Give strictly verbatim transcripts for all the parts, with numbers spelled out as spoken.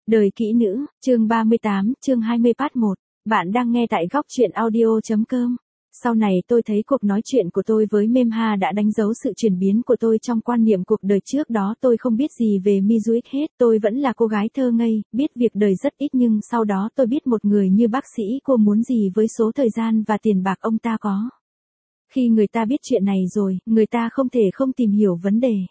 Đời kỹ nữ, chương ba mươi tám, chương hai mươi part một. Bạn đang nghe tại góc truyện audio.com. Sau này tôi thấy cuộc nói chuyện của tôi với Memha đã đánh dấu sự chuyển biến của tôi trong quan niệm cuộc đời. Trước đó tôi không biết gì về Mizuik hết. Tôi vẫn là cô gái thơ ngây, biết việc đời rất ít, nhưng sau đó tôi biết một người như bác sĩ cô muốn gì với số thời gian và tiền bạc ông ta có. Khi người ta biết chuyện này rồi, người ta không thể không tìm hiểu vấn đề.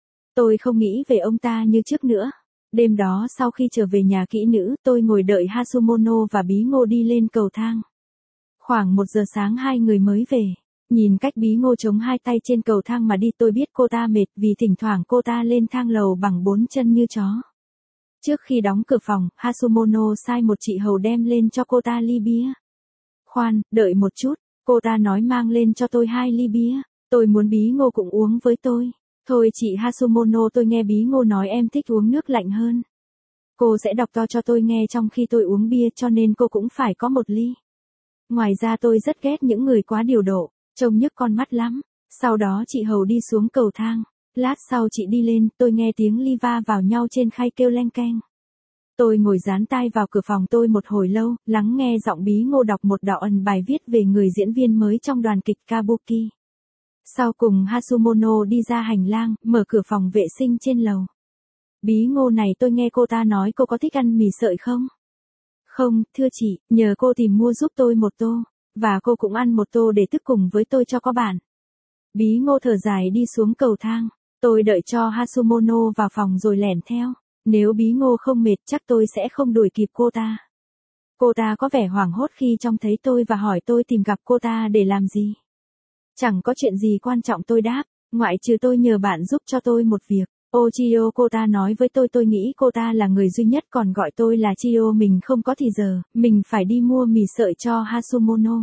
Tôi không nghĩ về ông ta như trước nữa. Đêm đó sau khi trở về nhà kỹ nữ, tôi ngồi đợi Hasumono và Bí Ngô đi lên cầu thang. Khoảng một giờ sáng hai người mới về. Nhìn cách Bí Ngô chống hai tay trên cầu thang mà đi, tôi biết cô ta mệt vì thỉnh thoảng cô ta lên thang lầu bằng bốn chân như chó. Trước khi đóng cửa phòng, Hasumono sai một chị hầu đem lên cho cô ta ly bia. Khoan, đợi một chút, cô ta nói mang lên cho tôi hai ly bia. Tôi muốn Bí Ngô cũng uống với tôi. Thôi chị Hasumono, tôi nghe Bí Ngô nói em thích uống nước lạnh hơn. Cô sẽ đọc to cho tôi nghe trong khi tôi uống bia, cho nên cô cũng phải có một ly. Ngoài ra tôi rất ghét những người quá điều độ, trông nhức con mắt lắm. Sau đó chị hầu đi xuống cầu thang. Lát sau chị đi lên, tôi nghe tiếng ly va vào nhau trên khay kêu leng keng. Tôi ngồi dán tai vào cửa phòng tôi một hồi lâu, lắng nghe giọng Bí Ngô đọc một đoạn bài viết về người diễn viên mới trong đoàn kịch Kabuki. Sau cùng Hasumono đi ra hành lang, mở cửa phòng vệ sinh trên lầu. Bí Ngô này, tôi nghe cô ta nói cô có thích ăn mì sợi không? Không, thưa chị, nhờ cô tìm mua giúp tôi một tô. Và cô cũng ăn một tô để thức cùng với tôi cho có bạn. Bí Ngô thở dài đi xuống cầu thang. Tôi đợi cho Hasumono vào phòng rồi lẻn theo. Nếu Bí Ngô không mệt chắc tôi sẽ không đuổi kịp cô ta. Cô ta có vẻ hoảng hốt khi trông thấy tôi và hỏi tôi tìm gặp cô ta để làm gì. Chẳng có chuyện gì quan trọng, tôi đáp, ngoại trừ tôi nhờ bạn giúp cho tôi một việc. Ô Chio, cô ta nói với tôi, tôi nghĩ cô ta là người duy nhất còn gọi tôi là Chio. Mình không có thì giờ, mình phải đi mua mì sợi cho Hasumono.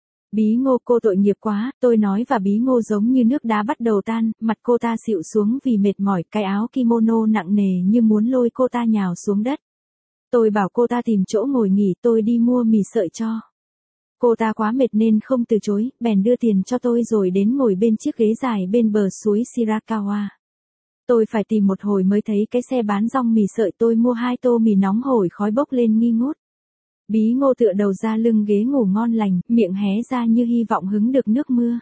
Bí Ngô, cô tội nghiệp quá, tôi nói, và Bí Ngô giống như nước đá bắt đầu tan, mặt cô ta xịu xuống vì mệt mỏi, cái áo kimono nặng nề như muốn lôi cô ta nhào xuống đất. Tôi bảo cô ta tìm chỗ ngồi nghỉ, tôi đi mua mì sợi cho. Cô ta quá mệt nên không từ chối, bèn đưa tiền cho tôi rồi đến ngồi bên chiếc ghế dài bên bờ suối Shirakawa. Tôi phải tìm một hồi mới thấy cái xe bán rong mì sợi. Tôi mua hai tô mì nóng hổi khói bốc lên nghi ngút. Bí Ngô tựa đầu ra lưng ghế ngủ ngon lành, miệng hé ra như hy vọng hứng được nước mưa.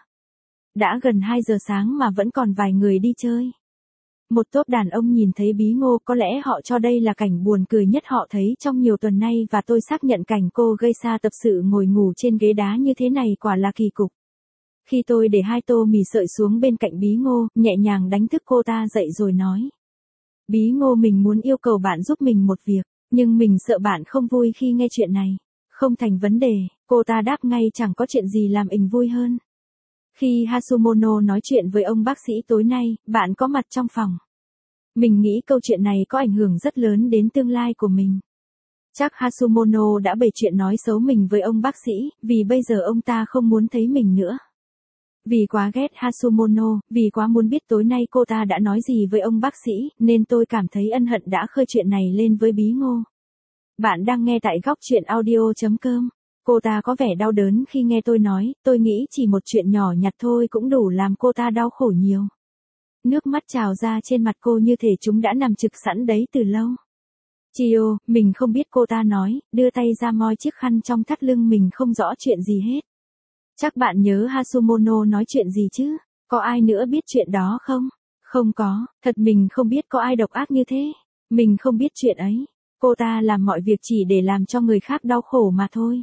Đã gần hai giờ sáng mà vẫn còn vài người đi chơi. Một tốp đàn ông nhìn thấy Bí Ngô, có lẽ họ cho đây là cảnh buồn cười nhất họ thấy trong nhiều tuần nay, và tôi xác nhận cảnh cô geisha tập sự ngồi ngủ trên ghế đá như thế này quả là kỳ cục. Khi tôi để hai tô mì sợi xuống bên cạnh Bí Ngô, nhẹ nhàng đánh thức cô ta dậy rồi nói. Bí Ngô, mình muốn yêu cầu bạn giúp mình một việc, nhưng mình sợ bạn không vui khi nghe chuyện này. Không thành vấn đề, cô ta đáp ngay, chẳng có chuyện gì làm mình vui hơn. Khi Hasumono nói chuyện với ông bác sĩ tối nay, bạn có mặt trong phòng. Mình nghĩ câu chuyện này có ảnh hưởng rất lớn đến tương lai của mình. Chắc Hasumono đã bày chuyện nói xấu mình với ông bác sĩ, vì bây giờ ông ta không muốn thấy mình nữa. Vì quá ghét Hasumono, vì quá muốn biết tối nay cô ta đã nói gì với ông bác sĩ, nên tôi cảm thấy ân hận đã khơi chuyện này lên với Bí Ngô. Bạn đang nghe tại góc truyện audio.com. Cô ta có vẻ đau đớn khi nghe tôi nói, tôi nghĩ chỉ một chuyện nhỏ nhặt thôi cũng đủ làm cô ta đau khổ nhiều. Nước mắt trào ra trên mặt cô như thể chúng đã nằm trực sẵn đấy từ lâu. Chio, mình không biết, cô ta nói, đưa tay ra moi chiếc khăn trong thắt lưng mình, không rõ chuyện gì hết. Chắc bạn nhớ Hasumono nói chuyện gì chứ? Có ai nữa biết chuyện đó không? Không có, thật mình không biết có ai độc ác như thế. Mình không biết chuyện ấy. Cô ta làm mọi việc chỉ để làm cho người khác đau khổ mà thôi.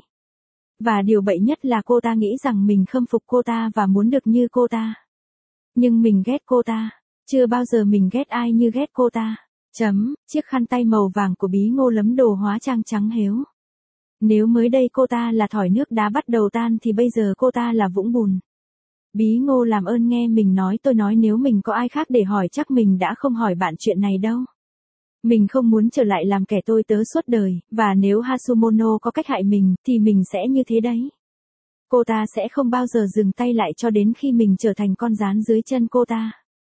Và điều bậy nhất là cô ta nghĩ rằng mình khâm phục cô ta và muốn được như cô ta. Nhưng mình ghét cô ta. Chưa bao giờ mình ghét ai như ghét cô ta. Chấm, chiếc khăn tay màu vàng của Bí Ngô lấm đồ hóa trang trắng héo. Nếu mới đây cô ta là thỏi nước đá bắt đầu tan thì bây giờ cô ta là vũng bùn. Bí Ngô, làm ơn nghe mình nói, tôi nói nếu mình có ai khác để hỏi chắc mình đã không hỏi bạn chuyện này đâu. Mình không muốn trở lại làm kẻ tôi tớ suốt đời, và nếu Hasumono có cách hại mình, thì mình sẽ như thế đấy. Cô ta sẽ không bao giờ dừng tay lại cho đến khi mình trở thành con gián dưới chân cô ta.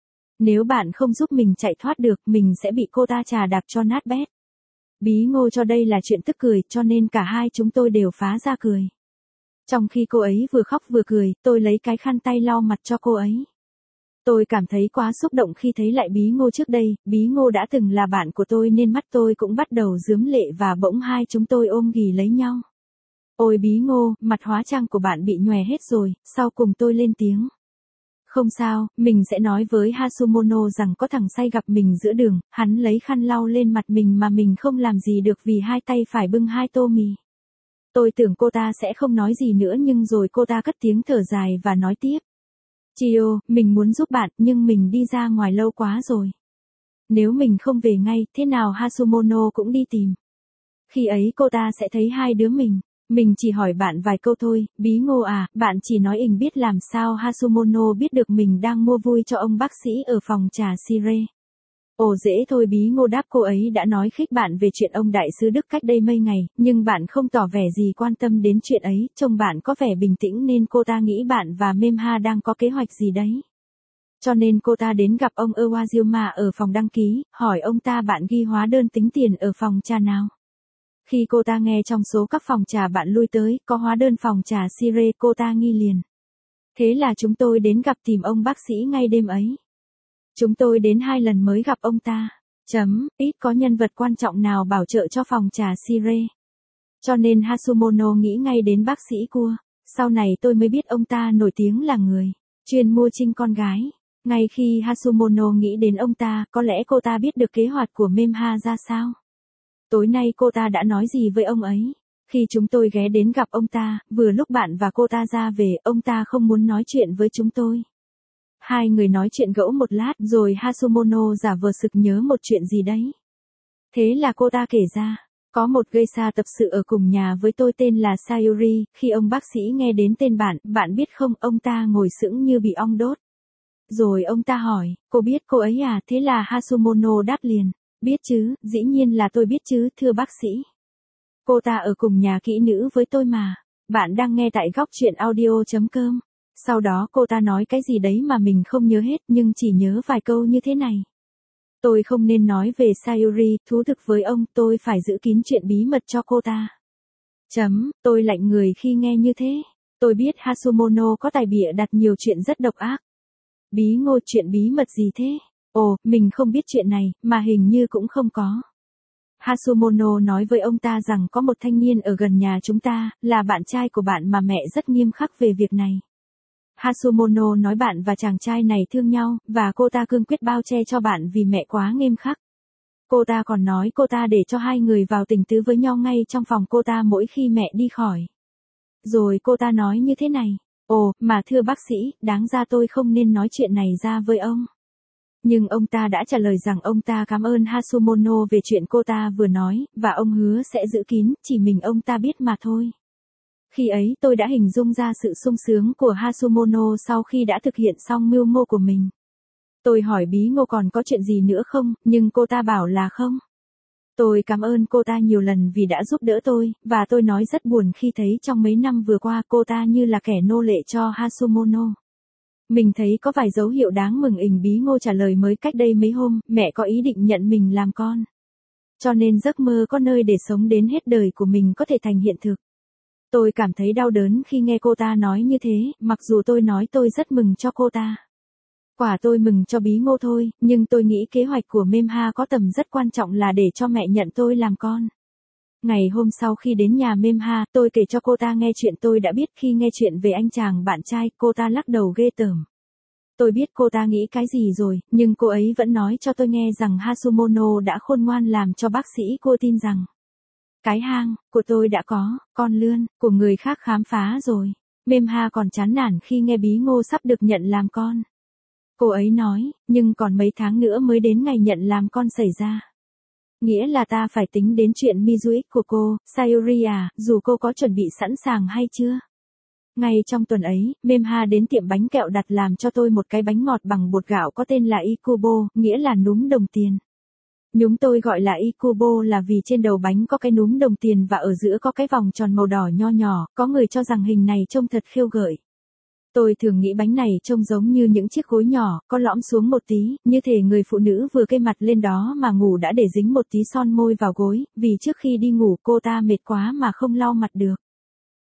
Nếu bạn không giúp mình chạy thoát được, mình sẽ bị cô ta chà đạp cho nát bét. Bí Ngô cho đây là chuyện tức cười, cho nên cả hai chúng tôi đều phá ra cười. Trong khi cô ấy vừa khóc vừa cười, tôi lấy cái khăn tay lau mặt cho cô ấy. Tôi cảm thấy quá xúc động khi thấy lại Bí Ngô trước đây, Bí Ngô đã từng là bạn của tôi nên mắt tôi cũng bắt đầu rướm lệ và bỗng hai chúng tôi ôm ghì lấy nhau. Ôi Bí Ngô, mặt hóa trang của bạn bị nhòe hết rồi, sau cùng tôi lên tiếng. Không sao, mình sẽ nói với Hasumono rằng có thằng say gặp mình giữa đường, hắn lấy khăn lau lên mặt mình mà mình không làm gì được vì hai tay phải bưng hai tô mì. Tôi tưởng cô ta sẽ không nói gì nữa nhưng rồi cô ta cất tiếng thở dài và nói tiếp. Chio, mình muốn giúp bạn nhưng mình đi ra ngoài lâu quá rồi. Nếu mình không về ngay, thế nào Hasumono cũng đi tìm. Khi ấy cô ta sẽ thấy hai đứa mình. Mình chỉ hỏi bạn vài câu thôi, Bí Ngô à, bạn chỉ nói ình biết làm sao Hasumono biết được mình đang mua vui cho ông bác sĩ ở phòng trà Sire. Ồ dễ thôi Bí Ngô đáp cô ấy đã nói khích bạn về chuyện ông đại sứ Đức cách đây mấy ngày, nhưng bạn không tỏ vẻ gì quan tâm đến chuyện ấy, trông bạn có vẻ bình tĩnh nên cô ta nghĩ bạn và Memha đang có kế hoạch gì đấy. Cho nên cô ta đến gặp ông Ewazilma ở phòng đăng ký, hỏi ông ta bạn ghi hóa đơn tính tiền ở phòng trà nào. Khi cô ta nghe trong số các phòng trà bạn lui tới, có hóa đơn phòng trà Sire, cô ta nghi liền. Thế là chúng tôi đến gặp tìm ông bác sĩ ngay đêm ấy. Chúng tôi đến hai lần mới gặp ông ta. Chấm, ít có nhân vật quan trọng nào bảo trợ cho phòng trà Sire. Cho nên Hasumono nghĩ ngay đến bác sĩ cua. Sau này tôi mới biết ông ta nổi tiếng là người chuyên mua trinh con gái. Ngay khi Hasumono nghĩ đến ông ta, có lẽ cô ta biết được kế hoạch của Memha ra sao. Tối nay cô ta đã nói gì với ông ấy? Khi chúng tôi ghé đến gặp ông ta, vừa lúc bạn và cô ta ra về, ông ta không muốn nói chuyện với chúng tôi. Hai người nói chuyện gẫu một lát rồi Hasumono giả vờ sực nhớ một chuyện gì đấy. Thế là cô ta kể ra, có một geisha tập sự ở cùng nhà với tôi tên là Sayuri, khi ông bác sĩ nghe đến tên bạn, bạn biết không, ông ta ngồi sững như bị ong đốt. Rồi ông ta hỏi, cô biết cô ấy à, thế là Hasumono đáp liền. Biết chứ, dĩ nhiên là tôi biết chứ, thưa bác sĩ. Cô ta ở cùng nhà kỹ nữ với tôi mà. Bạn đang nghe tại góc truyện audio.com. Sau đó cô ta nói cái gì đấy mà mình không nhớ hết nhưng chỉ nhớ vài câu như thế này. Tôi không nên nói về Sayuri, thú thực với ông, tôi phải giữ kín chuyện bí mật cho cô ta. Chấm, tôi lạnh người khi nghe như thế. Tôi biết Hasumono có tài bịa đặt nhiều chuyện rất độc ác. Bí Ngô, chuyện bí mật gì thế? Ồ, mình không biết chuyện này, mà hình như cũng không có. Hasumono nói với ông ta rằng có một thanh niên ở gần nhà chúng ta, là bạn trai của bạn mà mẹ rất nghiêm khắc về việc này. Hasumono nói bạn và chàng trai này thương nhau, và cô ta cương quyết bao che cho bạn vì mẹ quá nghiêm khắc. Cô ta còn nói cô ta để cho hai người vào tình tứ với nhau ngay trong phòng cô ta mỗi khi mẹ đi khỏi. Rồi cô ta nói như thế này, ồ, mà thưa bác sĩ, đáng ra tôi không nên nói chuyện này ra với ông. Nhưng ông ta đã trả lời rằng ông ta cảm ơn Hasumono về chuyện cô ta vừa nói, và ông hứa sẽ giữ kín, chỉ mình ông ta biết mà thôi. Khi ấy tôi đã hình dung ra sự sung sướng của Hasumono sau khi đã thực hiện xong mưu mô của mình. Tôi hỏi Bí Ngô còn có chuyện gì nữa không, nhưng cô ta bảo là không. Tôi cảm ơn cô ta nhiều lần vì đã giúp đỡ tôi, và tôi nói rất buồn khi thấy trong mấy năm vừa qua cô ta như là kẻ nô lệ cho Hasumono. Mình thấy có vài dấu hiệu đáng mừng. Ình Bí Ngô trả lời mới cách đây mấy hôm, mẹ có ý định nhận mình làm con. Cho nên giấc mơ có nơi để sống đến hết đời của mình có thể thành hiện thực. Tôi cảm thấy đau đớn khi nghe cô ta nói như thế, mặc dù tôi nói tôi rất mừng cho cô ta. Quả tôi mừng cho Bí Ngô thôi, nhưng tôi nghĩ kế hoạch của Memha có tầm rất quan trọng là để cho mẹ nhận tôi làm con. Ngày hôm sau khi đến nhà Memha, tôi kể cho cô ta nghe chuyện tôi đã biết. Khi nghe chuyện về anh chàng bạn trai, cô ta lắc đầu ghê tởm. Tôi biết cô ta nghĩ cái gì rồi, nhưng cô ấy vẫn nói cho tôi nghe rằng Hasumono đã khôn ngoan làm cho bác sĩ cô tin rằng cái hang của tôi đã có con lươn của người khác khám phá rồi. Memha còn chán nản khi nghe Bí Ngô sắp được nhận làm con. Cô ấy nói, nhưng còn mấy tháng nữa mới đến ngày nhận làm con xảy ra. Nghĩa là ta phải tính đến chuyện Mizuik của cô, Sayuri à, dù cô có chuẩn bị sẵn sàng hay chưa. Ngay trong tuần ấy, Memha đến tiệm bánh kẹo đặt làm cho tôi một cái bánh ngọt bằng bột gạo có tên là Ikubo, nghĩa là núm đồng tiền. Chúng tôi gọi là Ikubo là vì trên đầu bánh có cái núm đồng tiền và ở giữa có cái vòng tròn màu đỏ nho nhỏ, có người cho rằng hình này trông thật khiêu gợi. Tôi thường nghĩ bánh này trông giống như những chiếc gối nhỏ, có lõm xuống một tí, như thể người phụ nữ vừa kê mặt lên đó mà ngủ đã để dính một tí son môi vào gối, vì trước khi đi ngủ cô ta mệt quá mà không lau mặt được.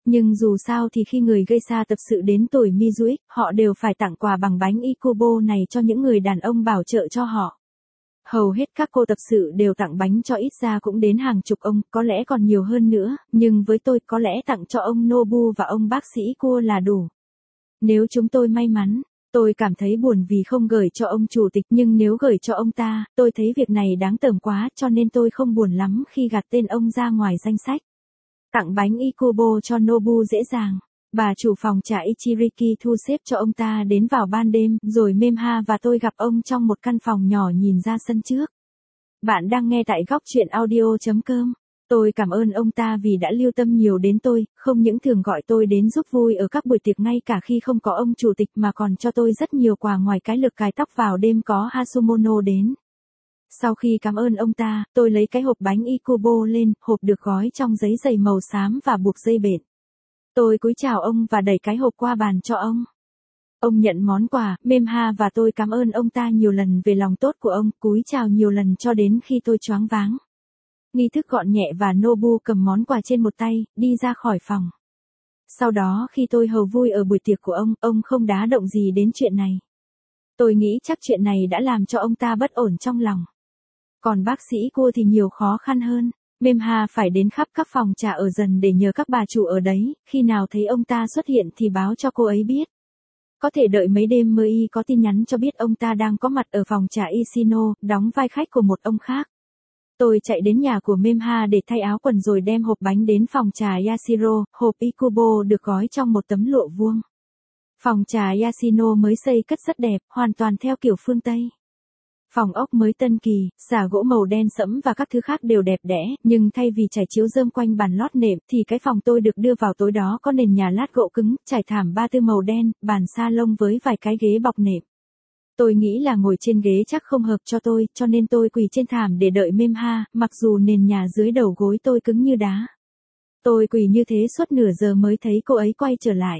Nhưng dù sao thì khi người gây ra tập sự đến tuổi Mizuik, họ đều phải tặng quà bằng bánh Ikubo này cho những người đàn ông bảo trợ cho họ. Hầu hết các cô tập sự đều tặng bánh cho ít ra cũng đến hàng chục ông, có lẽ còn nhiều hơn nữa, nhưng với tôi có lẽ tặng cho ông Nobu và ông bác sĩ Cua là đủ. Nếu chúng tôi may mắn, tôi cảm thấy buồn vì không gửi cho ông chủ tịch, nhưng nếu gửi cho ông ta, tôi thấy việc này đáng tởm quá, cho nên tôi không buồn lắm khi gạt tên ông ra ngoài danh sách. Tặng bánh Ikubo cho Nobu dễ dàng. Bà chủ phòng trà Ichiriki thu xếp cho ông ta đến vào ban đêm, rồi Memha và tôi gặp ông trong một căn phòng nhỏ nhìn ra sân trước. Bạn đang nghe tại góc chuyện audio chấm com. Tôi cảm ơn ông ta vì đã lưu tâm nhiều đến tôi, không những thường gọi tôi đến giúp vui ở các buổi tiệc ngay cả khi không có ông chủ tịch mà còn cho tôi rất nhiều quà ngoài cái lực cài tóc vào đêm có Hasumono đến. Sau khi cảm ơn ông ta, tôi lấy cái hộp bánh Ikubo lên, hộp được gói trong giấy dày màu xám và buộc dây bện. Tôi cúi chào ông và đẩy cái hộp qua bàn cho ông. Ông nhận món quà, Memha và tôi cảm ơn ông ta nhiều lần về lòng tốt của ông, cúi chào nhiều lần cho đến khi tôi choáng váng. Nghi thức gọn nhẹ và Nobu cầm món quà trên một tay, đi ra khỏi phòng. Sau đó khi tôi hầu vui ở buổi tiệc của ông, ông không đá động gì đến chuyện này. Tôi nghĩ chắc chuyện này đã làm cho ông ta bất ổn trong lòng. Còn bác sĩ cô thì nhiều khó khăn hơn. Memha phải đến khắp các phòng trà ở dần để nhờ các bà chủ ở đấy, khi nào thấy ông ta xuất hiện thì báo cho cô ấy biết. Có thể đợi mấy đêm mới y có tin nhắn cho biết ông ta đang có mặt ở phòng trà Ishino, đóng vai khách của một ông khác. Tôi chạy đến nhà của Memha để thay áo quần rồi đem hộp bánh đến phòng trà Yashiro, hộp Ikubo được gói trong một tấm lụa vuông. Phòng trà Yashino mới xây cất rất đẹp, hoàn toàn theo kiểu phương Tây. Phòng ốc mới tân kỳ, xà gỗ màu đen sẫm và các thứ khác đều đẹp đẽ, nhưng thay vì trải chiếu rơm quanh bàn lót nệm thì cái phòng tôi được đưa vào tối đó có nền nhà lát gỗ cứng, trải thảm ba tư màu đen, bàn sa lông với vài cái ghế bọc nệm. Tôi nghĩ là ngồi trên ghế chắc không hợp cho tôi, cho nên tôi quỳ trên thảm để đợi Memha, mặc dù nền nhà dưới đầu gối tôi cứng như đá. Tôi quỳ như thế suốt nửa giờ mới thấy cô ấy quay trở lại.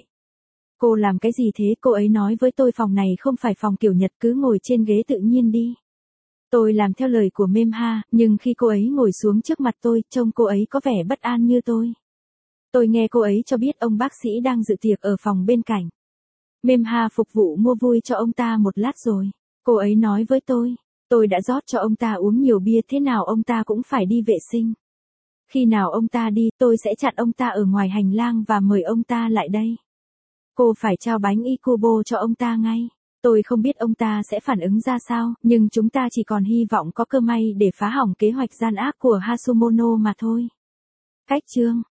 Cô làm cái gì thế? Cô ấy nói với tôi phòng này không phải phòng kiểu Nhật, cứ ngồi trên ghế tự nhiên đi. Tôi làm theo lời của Memha, nhưng khi cô ấy ngồi xuống trước mặt tôi, trông cô ấy có vẻ bất an như tôi. Tôi nghe cô ấy cho biết ông bác sĩ đang dự tiệc ở phòng bên cạnh. Memha phục vụ mua vui cho ông ta một lát rồi. Cô ấy nói với tôi, tôi đã rót cho ông ta uống nhiều bia thế nào ông ta cũng phải đi vệ sinh. Khi nào ông ta đi, tôi sẽ chặn ông ta ở ngoài hành lang và mời ông ta lại đây. Cô phải trao bánh Ikubo cho ông ta ngay. Tôi không biết ông ta sẽ phản ứng ra sao, nhưng chúng ta chỉ còn hy vọng có cơ may để phá hỏng kế hoạch gian ác của Hasumono mà thôi. Cách chương